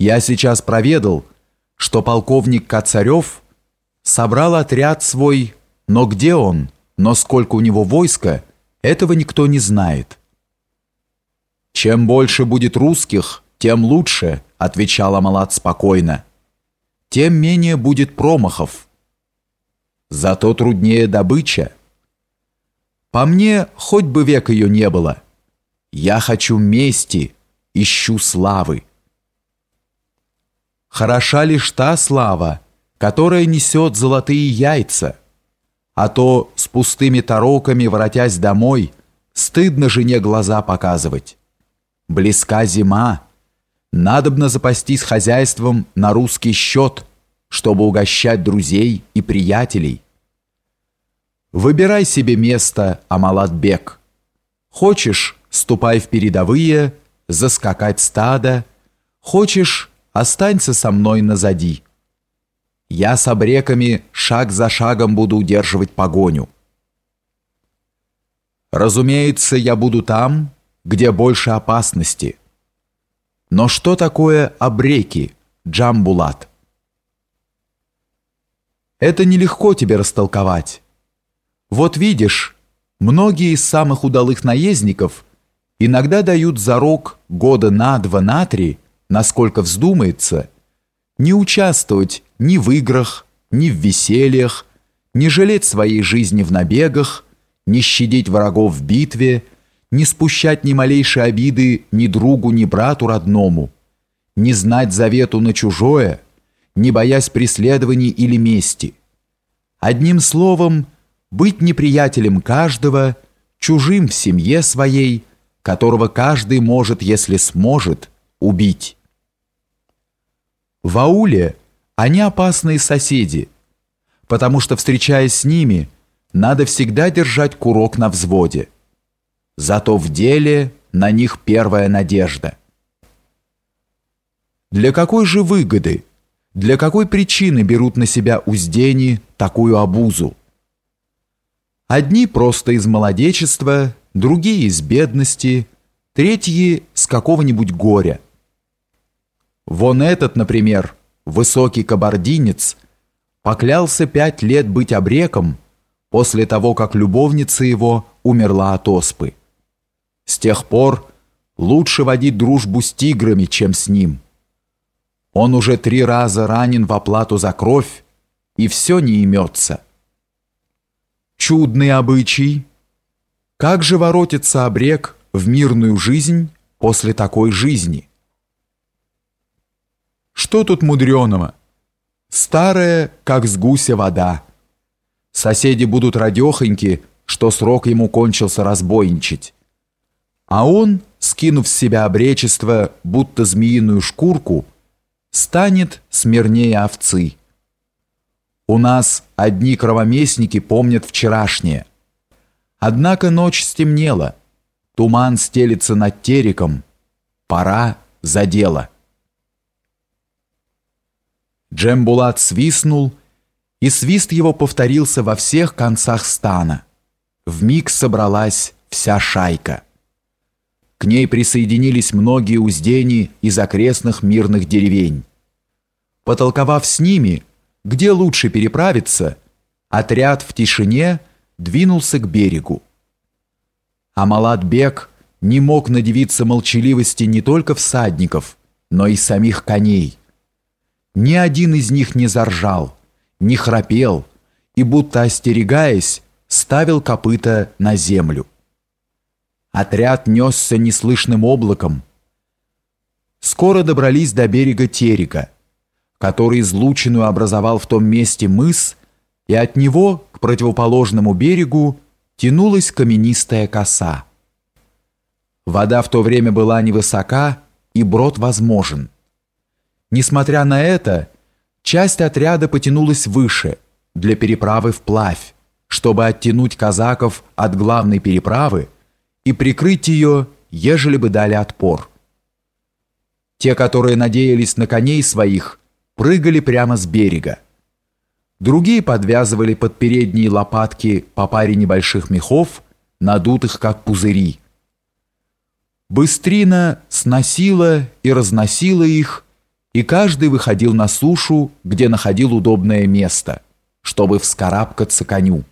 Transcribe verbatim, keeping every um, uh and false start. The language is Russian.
Я сейчас проведал, что полковник Коцарев собрал отряд свой, но где он, но сколько у него войска, этого никто не знает. «Чем больше будет русских, тем лучше», — отвечал Амалат спокойно. «Тем менее будет промахов. Зато труднее добыча. По мне, хоть бы век ее не было. Я хочу мести, ищу славы. Хороша лишь та слава, которая несет золотые яйца, а то с пустыми тароками, воротясь домой, стыдно жене глаза показывать. Близка зима, надобно запастись хозяйством на русский счет, чтобы угощать друзей и приятелей. Выбирай себе место, Амалат-бек. Хочешь, ступай в передовые, заскакать стадо, хочешь, останься со мной назади. Я с обреками шаг за шагом буду удерживать погоню. Разумеется, я буду там, где больше опасности. Но что такое обреки, Джамбулат? Это нелегко тебе растолковать. Вот видишь, многие из самых удалых наездников иногда дают зарок года на два, на три, насколько вздумается, не участвовать ни в играх, ни в весельях, не жалеть своей жизни в набегах, не щадить врагов в битве, не спущать ни малейшей обиды ни другу, ни брату родному, не знать завету на чужое, не боясь преследований или мести. Одним словом, быть неприятелем каждого, чужим в семье своей, которого каждый может, если сможет, убить. В ауле они опасные соседи, потому что, встречаясь с ними, надо всегда держать курок на взводе. Зато в деле на них первая надежда. Для какой же выгоды, для какой причины берут на себя уздени такую обузу? Одни просто из молодечества, другие из бедности, третьи с какого-нибудь горя. Вон этот, например, высокий кабардинец, поклялся пять лет быть обреком после того, как любовница его умерла от оспы. С тех пор лучше водить дружбу с тиграми, чем с ним. Он уже три раза ранен в оплату за кровь, и все не имется. Чудный обычай. Как же воротится обрек в мирную жизнь после такой жизни? Что тут мудреного? Старая, как с гуся вода. Соседи будут радехоньки, что срок ему кончился разбойничать. А он, скинув с себя обречество, будто змеиную шкурку, станет смирнее овцы. У нас одни кровоместники помнят вчерашнее. Однако ночь стемнела, туман стелится над тереком, пора за дело. Джамбулат свистнул, и свист его повторился во всех концах стана. Вмиг собралась вся шайка. К ней присоединились многие уздени из окрестных мирных деревень. Потолковав с ними, где лучше переправиться, отряд в тишине двинулся к берегу. Амалат-бек не мог надивиться молчаливости не только всадников, но и самих коней. Ни один из них не заржал, не храпел и, будто остерегаясь, ставил копыта на землю. Отряд несся неслышным облаком. Скоро добрались до берега Терека, который излученную образовал в том месте мыс, и от него к противоположному берегу тянулась каменистая коса. Вода в то время была невысока, и брод возможен. Несмотря на это, часть отряда потянулась выше, для переправы вплавь, чтобы оттянуть казаков от главной переправы и прикрыть ее, ежели бы дали отпор. Те, которые надеялись на коней своих, прыгали прямо с берега. Другие подвязывали под передние лопатки по паре небольших мехов, надутых как пузыри. Быстрина сносила и разносила их, и каждый выходил на сушу, где находил удобное место, чтобы вскарабкаться коню.